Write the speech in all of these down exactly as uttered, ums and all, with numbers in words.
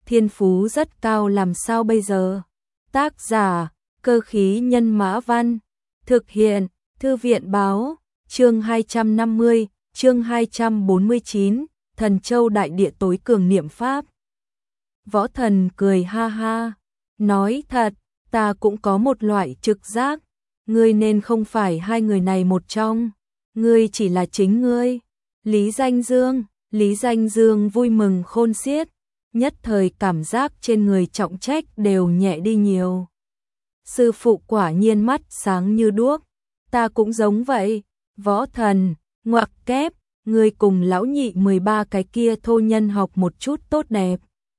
thiên phú rất cao làm sao bây giờ? Tác giả, Cơ khí nhân mã văn, thực hiện, Thư viện báo, chương hai trăm năm mươi, chương hai trăm bốn mươi chín, Thần Châu Đại Địa tối cường niệm pháp. Võ Thần cười ha ha, nói thật, ta cũng có một loại trực giác, ngươi nên không phải hai người này một trong, ngươi chỉ là chính ngươi. Lý Danh Dương, Lý Danh Dương vui mừng khôn xiết, nhất thời cảm giác trên người trọng trách đều nhẹ đi nhiều. Sư phụ quả nhiên mắt sáng như đuốc, ta cũng giống vậy. Võ Thần, ngoặc kép, ngươi cùng lão nhị mười ba cái kia thô nhân học một chút tốt đẹp.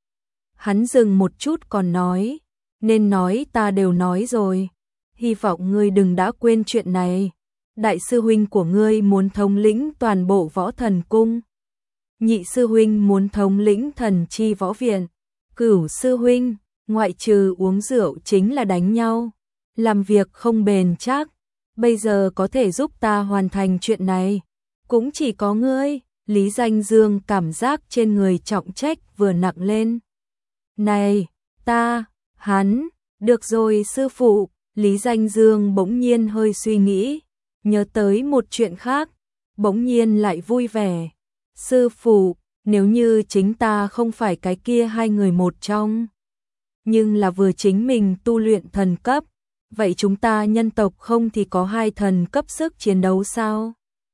Hắn dừng một chút còn nói, nên nói ta đều nói rồi, hy vọng ngươi đừng đã quên chuyện này. Đại sư huynh của ngươi muốn thống lĩnh toàn bộ Võ Thần cung, nhị sư huynh muốn thống lĩnh Thần Chi Võ Viện, cửu sư huynh, ngoại trừ uống rượu chính là đánh nhau, làm việc không bền chắc, bây giờ có thể giúp ta hoàn thành chuyện này, cũng chỉ có ngươi. Lý Danh Dương cảm giác trên người trọng trách vừa nặng lên. Này, ta, hắn, được rồi sư phụ. Lý Danh Dương bỗng nhiên hơi suy nghĩ, nhớ tới một chuyện khác, bỗng nhiên lại vui vẻ. Sư phụ, nếu như chính ta không phải cái kia hai người một trong, nhưng là vừa chính mình tu luyện thần cấp, vậy chúng ta nhân tộc không thì có hai thần cấp sức chiến đấu sao?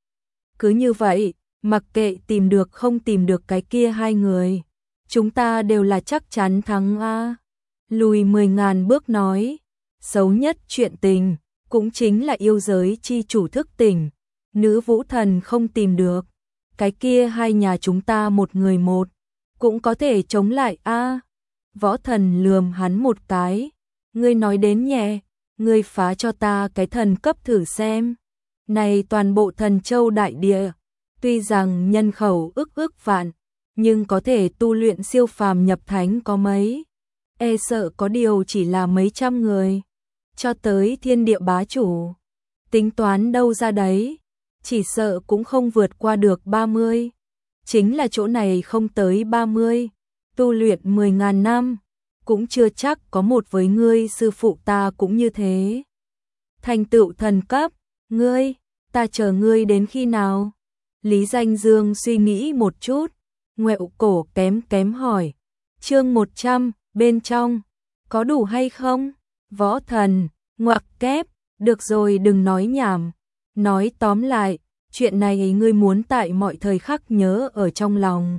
Cứ như vậy, mặc kệ tìm được không tìm được cái kia hai người, chúng ta đều là chắc chắn thắng a. Lùi mười ngàn bước nói, xấu nhất chuyện tình, cũng chính là yêu giới chi chủ thức tỉnh, nữ vũ thần không tìm được, cái kia hai nhà chúng ta một người một, cũng có thể chống lại a. Võ Thần lườm hắn một cái, ngươi nói đến nhẹ, ngươi phá cho ta cái thần cấp thử xem. Này toàn bộ Thần Châu Đại Địa, tuy rằng nhân khẩu ức ức vạn, nhưng có thể tu luyện siêu phàm nhập thánh có mấy, e sợ có điều chỉ là mấy trăm người. Cho tới thiên địa bá chủ, tính toán đâu ra đấy, chỉ sợ cũng không vượt qua được ba mươi. Chính là chỗ này không tới ba mươi, tu luyện mười ngàn năm, cũng chưa chắc có một với ngươi. Sư phụ ta cũng như thế, thành tựu thần cấp, ngươi, ta chờ ngươi đến khi nào? Lý Danh Dương suy nghĩ một chút, ngoẹo cổ kém kém hỏi, chương một trăm, bên trong, có đủ hay không? Võ Thần, ngoặc kép, được rồi đừng nói nhảm, nói tóm lại, chuyện này ngươi muốn tại mọi thời khắc nhớ ở trong lòng.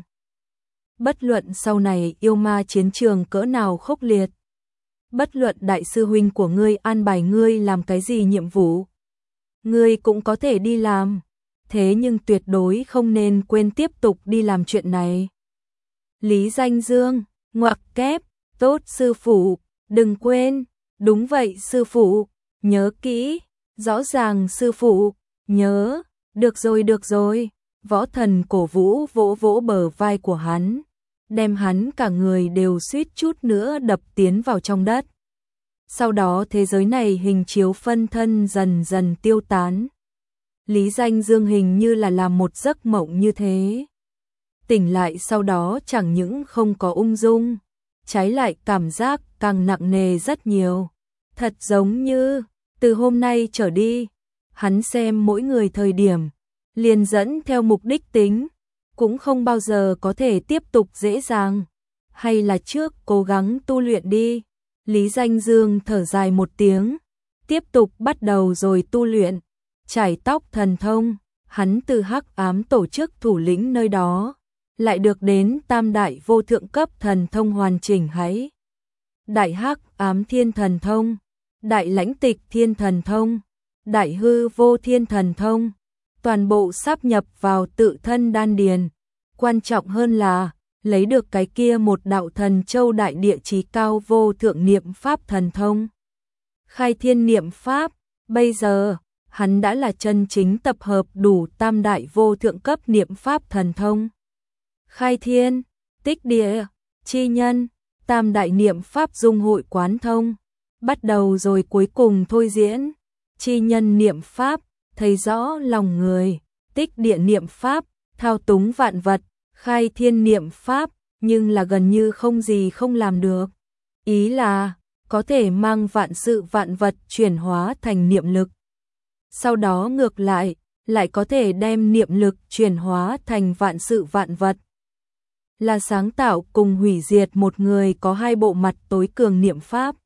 Bất luận sau này yêu ma chiến trường cỡ nào khốc liệt, bất luận đại sư huynh của ngươi an bài ngươi làm cái gì nhiệm vụ, ngươi cũng có thể đi làm, thế nhưng tuyệt đối không nên quên tiếp tục đi làm chuyện này. Lý Danh Dương, ngoặc kép, tốt sư phụ, đừng quên. Đúng vậy sư phụ, nhớ kỹ, rõ ràng sư phụ, nhớ, được rồi được rồi. Võ Thần cổ vũ vỗ vỗ bờ vai của hắn, đem hắn cả người đều suýt chút nữa đập tiến vào trong đất. Sau đó thế giới này hình chiếu phân thân dần dần tiêu tán. Lý Danh Dương hình như là làm một giấc mộng như thế. Tỉnh lại sau đó chẳng những không có ung dung, trái lại cảm giác càng nặng nề rất nhiều. Thật giống như, từ hôm nay trở đi, hắn xem mỗi người thời điểm, liền dẫn theo mục đích tính, cũng không bao giờ có thể tiếp tục dễ dàng. Hay là trước cố gắng tu luyện đi. Lý Danh Dương thở dài một tiếng, tiếp tục bắt đầu rồi tu luyện. Chải tóc thần thông, hắn từ hắc ám tổ chức thủ lĩnh nơi đó, lại được đến tam đại vô thượng cấp thần thông hoàn chỉnh hãy. Đại hắc ám thiên thần thông, đại lãnh tịch thiên thần thông, đại hư vô thiên thần thông, toàn bộ sáp nhập vào tự thân đan điền. Quan trọng hơn là, lấy được cái kia một đạo Thần Châu Đại Địa chí cao vô thượng niệm pháp thần thông. Khai thiên niệm pháp, bây giờ, hắn đã là chân chính tập hợp đủ tam đại vô thượng cấp niệm pháp thần thông. Khai thiên, tích địa, chi nhân, tam đại niệm pháp dung hội quán thông. Bắt đầu rồi cuối cùng thôi diễn. Chi nhân niệm pháp, thấy rõ lòng người. Tích địa niệm pháp, thao túng vạn vật. Khai thiên niệm pháp, nhưng là gần như không gì không làm được. Ý là, có thể mang vạn sự vạn vật chuyển hóa thành niệm lực. Sau đó ngược lại, lại có thể đem niệm lực chuyển hóa thành vạn sự vạn vật. Là sáng tạo cùng hủy diệt một người có hai bộ mặt tối cường niệm pháp.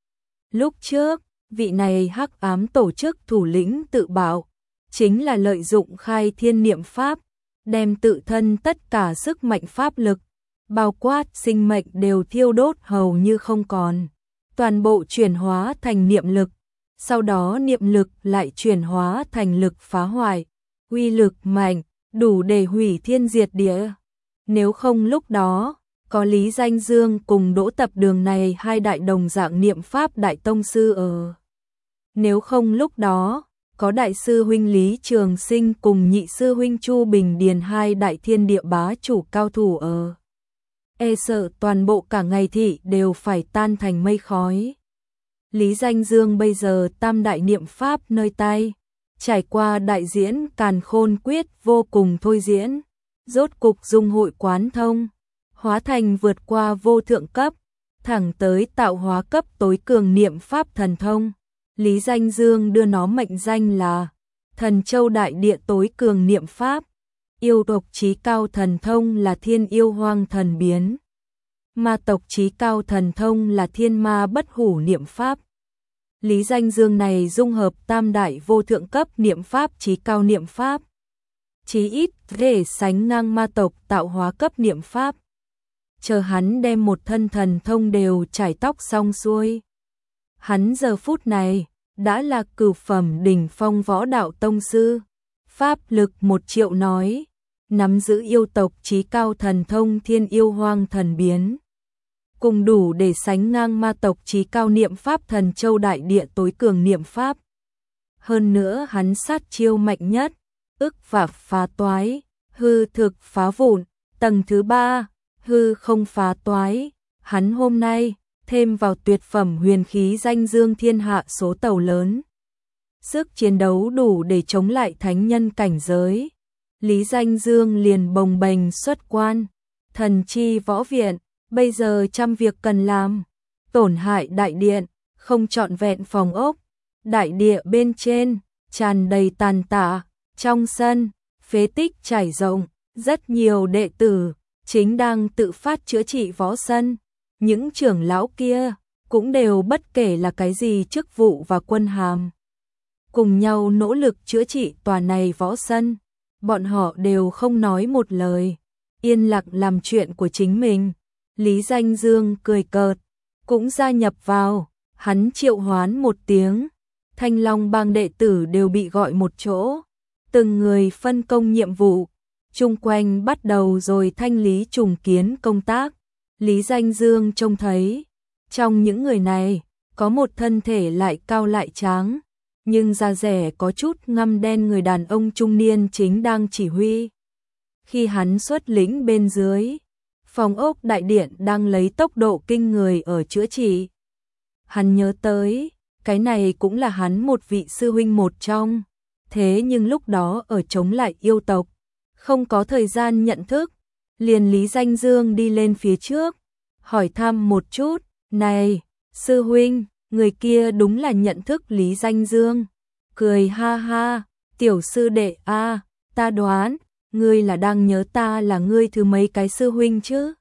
Lúc trước, vị này hắc ám tổ chức thủ lĩnh tự bảo, chính là lợi dụng khai thiên niệm pháp, đem tự thân tất cả sức mạnh pháp lực, bao quát sinh mệnh đều thiêu đốt hầu như không còn, toàn bộ chuyển hóa thành niệm lực, sau đó niệm lực lại chuyển hóa thành lực phá hoại, uy lực mạnh, đủ để hủy thiên diệt địa. Nếu không lúc đó, có Lý Danh Dương cùng Đỗ Tập Đường này hai đại đồng dạng niệm pháp đại tông sư ở. Nếu không lúc đó, có đại sư huynh Lý Trường Sinh cùng nhị sư huynh Chu Bình Điền hai đại thiên địa bá chủ cao thủ ở. E sợ toàn bộ cả ngày thị đều phải tan thành mây khói. Lý Danh Dương bây giờ tam đại niệm pháp nơi tay, trải qua đại diễn càn khôn quyết vô cùng thôi diễn, rốt cục dung hội quán thông, hóa thành vượt qua vô thượng cấp, thẳng tới tạo hóa cấp tối cường niệm pháp thần thông. Lý Danh Dương đưa nó mệnh danh là Thần Châu Đại Địa tối cường niệm pháp, yêu tộc chí cao thần thông là Thiên Yêu Hoang Thần Biến, ma tộc chí cao thần thông là Thiên Ma Bất Hủ niệm pháp. Lý Danh Dương này dung hợp tam đại vô thượng cấp niệm pháp chí cao niệm pháp, chí ít để sánh ngang ma tộc tạo hóa cấp niệm pháp. Chờ hắn đem một thân thần thông đều trải tóc xong xuôi, hắn giờ phút này đã là cửu phẩm đỉnh phong võ đạo tông sư, pháp lực một triệu nói, nắm giữ yêu tộc chí cao thần thông Thiên Yêu Hoang Thần Biến, cùng đủ để sánh ngang ma tộc chí cao niệm pháp Thần Châu Đại Địa tối cường niệm pháp. Hơn nữa hắn sát chiêu mạnh nhất, ức và phá toái, hư thực phá vụn, tầng thứ ba, hư không phá toái, hắn hôm nay thêm vào tuyệt phẩm huyền khí danh dương thiên hạ số tàu lớn. Sức chiến đấu đủ để chống lại thánh nhân cảnh giới. Lý Danh Dương liền bồng bềnh xuất quan, thần chi võ viện, bây giờ trăm việc cần làm, tổn hại đại điện, không trọn vẹn phòng ốc, đại địa bên trên, tràn đầy tàn tạ, trong sân, phế tích trải rộng, rất nhiều đệ tử, chính đang tự phát chữa trị võ sân. Những trưởng lão kia cũng đều bất kể là cái gì chức vụ và quân hàm, cùng nhau nỗ lực chữa trị tòa này võ sân. Bọn họ đều không nói một lời, yên lặng làm chuyện của chính mình. Lý Danh Dương cười cợt, cũng gia nhập vào, hắn triệu hoán một tiếng, Thanh Long bang đệ tử đều bị gọi một chỗ, từng người phân công nhiệm vụ, chung quanh bắt đầu rồi thanh lý trùng kiến công tác. Lý Danh Dương trông thấy, trong những người này, có một thân thể lại cao lại tráng, nhưng da rẻ có chút ngăm đen người đàn ông trung niên chính đang chỉ huy. Khi hắn xuất lĩnh bên dưới, phòng ốc đại điện đang lấy tốc độ kinh người ở chữa trị. Hắn nhớ tới, cái này cũng là hắn một vị sư huynh một trong, thế nhưng lúc đó ở chống lại yêu tộc, không có thời gian nhận thức. Liền Lý Danh Dương đi lên phía trước, hỏi thăm một chút, này, sư huynh, người kia đúng là nhận thức Lý Danh Dương. Cười ha ha, tiểu sư đệ a, ta đoán, ngươi là đang nhớ ta là ngươi thứ mấy cái sư huynh chứ?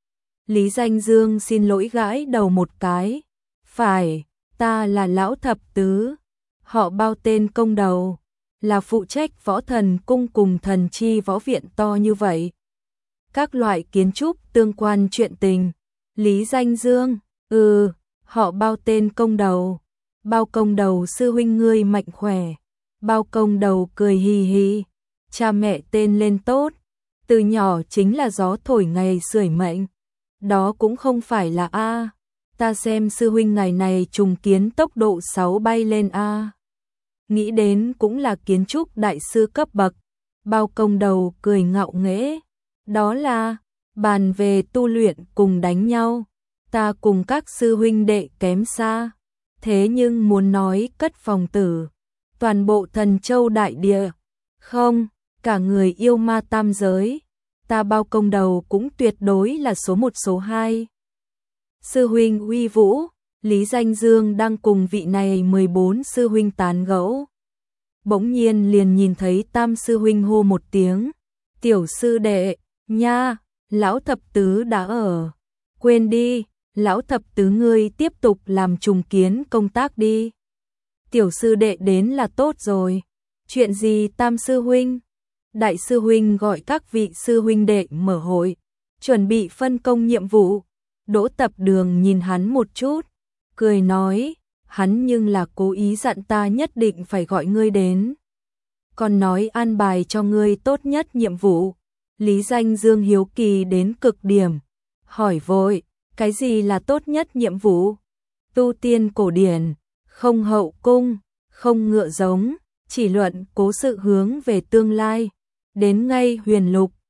Lý Danh Dương xin lỗi gãi đầu một cái, phải, ta là lão thập tứ, họ bao tên công đầu, là phụ trách võ thần cung cùng thần chi võ viện to như vậy. Các loại kiến trúc tương quan chuyện tình. Lý Danh Dương, ừ, họ bao tên công đầu. Bao công đầu sư huynh ngươi mạnh khỏe. Bao công đầu cười hì hì. Cha mẹ tên lên tốt. Từ nhỏ chính là gió thổi ngày sưởi mệnh. Đó cũng không phải là A. Ta xem sư huynh ngày này trùng kiến tốc độ sáu bay lên A. Nghĩ đến cũng là kiến trúc đại sư cấp bậc. Bao công đầu cười ngạo nghễ. Đó là, bàn về tu luyện cùng đánh nhau, ta cùng các sư huynh đệ kém xa, thế nhưng muốn nói cất phòng tử, toàn bộ Thần Châu Đại Địa, không, cả người yêu ma tam giới, ta bao công đầu cũng tuyệt đối là số một số hai. Sư huynh uy vũ, Lý Danh Dương đang cùng vị này mười bốn sư huynh tán gẫu. Bỗng nhiên liền nhìn thấy Tam sư huynh hô một tiếng, tiểu sư đệ, nha, lão thập tứ đã ở. Quên đi, lão thập tứ ngươi tiếp tục làm trùng kiến công tác đi. Tiểu sư đệ đến là tốt rồi. Chuyện gì Tam sư huynh? Đại sư huynh gọi các vị sư huynh đệ mở hội, chuẩn bị phân công nhiệm vụ. Đỗ Tập Đường nhìn hắn một chút, cười nói, hắn nhưng là cố ý dặn ta nhất định phải gọi ngươi đến. Còn nói an bài cho ngươi tốt nhất nhiệm vụ. Lý Danh Dương hiếu kỳ đến cực điểm, hỏi vội, cái gì là tốt nhất nhiệm vụ? Tu tiên cổ điển, không hậu cung, không ngựa giống, chỉ luận cố sự hướng về tương lai, đến ngay huyền lục,